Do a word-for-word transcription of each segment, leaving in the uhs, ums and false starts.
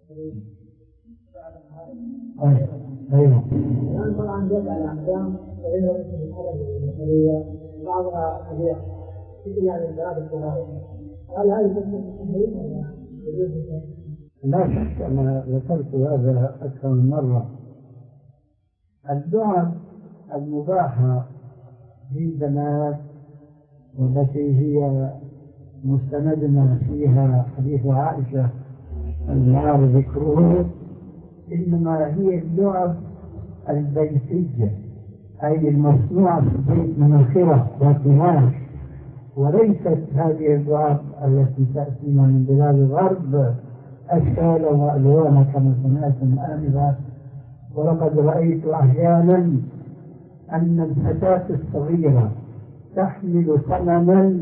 أيوه. الآن طبعا يسأل الأحكام وإنه مثل الحرب المثلية بعضها كبيرة يعني الثلاث الصغار، هل هذه تكون تحريم ولا؟ لا شك أنا ذكرت هذا أكثر من مرة. الدعاء المباحة في البنات والتي هي مستندنا فيها حديث عائشة المعار ذكره، إنما هي الدعاء البيتية، أي المصنوعة في البيت من الخرق والقماش، وليست هذه الدعاء التي تأتينا من بلاد الغرب أشكال وألوان كما سمعتم آنفا. ولقد رأيت أحيانا أن الفتاة الصغيرة تحمل صنما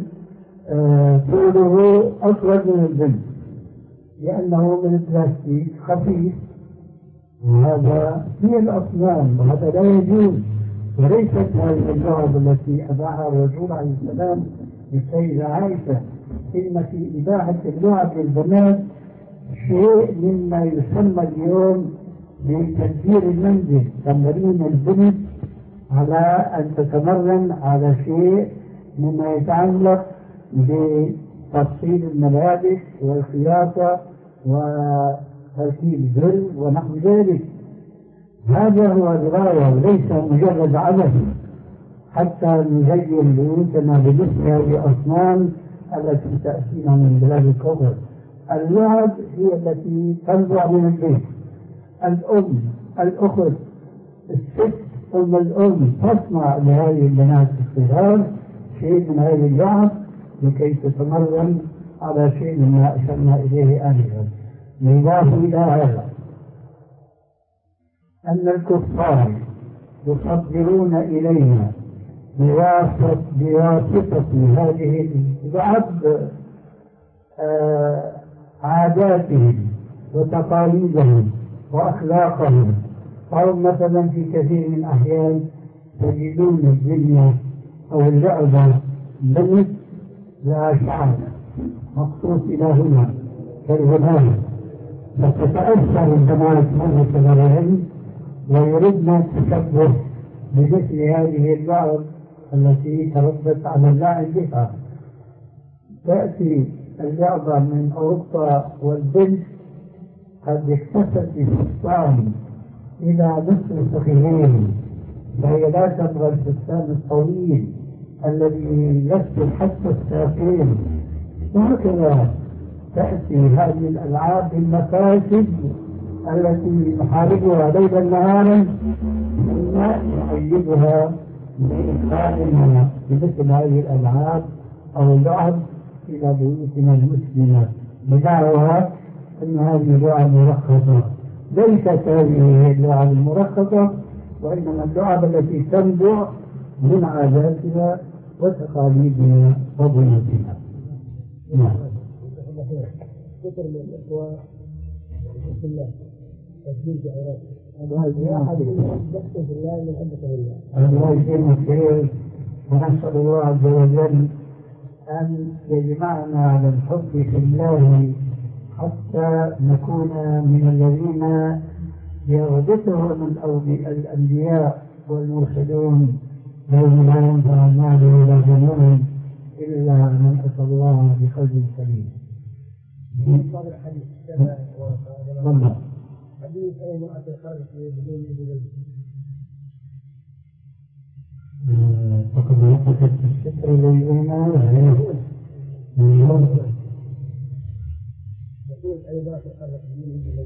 طوله أطول من البنت لأنه من البلاستيك خفيف، وهذا هي الأصنام وهذا لا يجوز. وليست هذه اللعب التي أباحها الرسول عليه السلام للسيدة عائشة، إن في إباحة اللعب للبنات شيء مما يسمى اليوم بتدبير المنزل، تمرين البنت على أن تتمرن على شيء مما يتعلق بتفصيل الملابس والخياطة وتركيب زر ونحو ذلك. هذا هو الغاية وليس مجرد عبث حتى نزين بيوتنا بمثل هذه الأصنام التي تأتينا من بلاد الكفر. اللعب هي التي تنبع من البيت. الأم، الأخت، الست أم الأم تصنع لهذه البنات الصغار شيء من هذه اللعب لكي تتمرن على شيء مما أشرنا إليه آنفا. نضاف إلى هذا أن الكفار يصدرون إلينا بواسطة هذه اللعب آه عاداتهم وتقاليدهم وأخلاقهم. أو مثلا في كثير من الأحيان تجدون الدنيا أو اللعبة بنت لها شعر مقصود إلى هنا كالغناء، فتتأثر البنات مرة لهن ويردن التشبه بمثل هذه اللعب التي تربت على اللعب بها. تأتي اللعبة من أوروبا والبنت قد اكتست بفستان إلى نصف فخذين، فهي لا تبغى الفستان الطويل الذي يصل حتى الساقين. وهكذا تأتي هذه الألعاب بالمفاسد التي نحاربها ليلا نهارا ثم نؤيدها بإدخالنا بمثل هذه الألعاب أو اللعب إلى بيوتنا المسلمة بدعوى أن هذه اللعب مرخصة. ليست هذه اللعب المرخصة، وإنما اللعب التي تنبع من عاداتنا وتقاليدنا وبيوتنا. نعم. كثر من الإخوة بسم الله تسجيل جعلات الله يجزينا خير، ونسأل الله عز وجل أن يجمعنا على الحب في الله حتى نكون من الذين يغبطهم الأنبياء والمرسلون يوم لا ينفع المال ولا بنون إلا من أتى الله بقلب سليم. والله حديث أي امرأة خرجت بدون إذن فقد وقفت الستر للإيمان يقول أي امرأة خرجت بدون إذن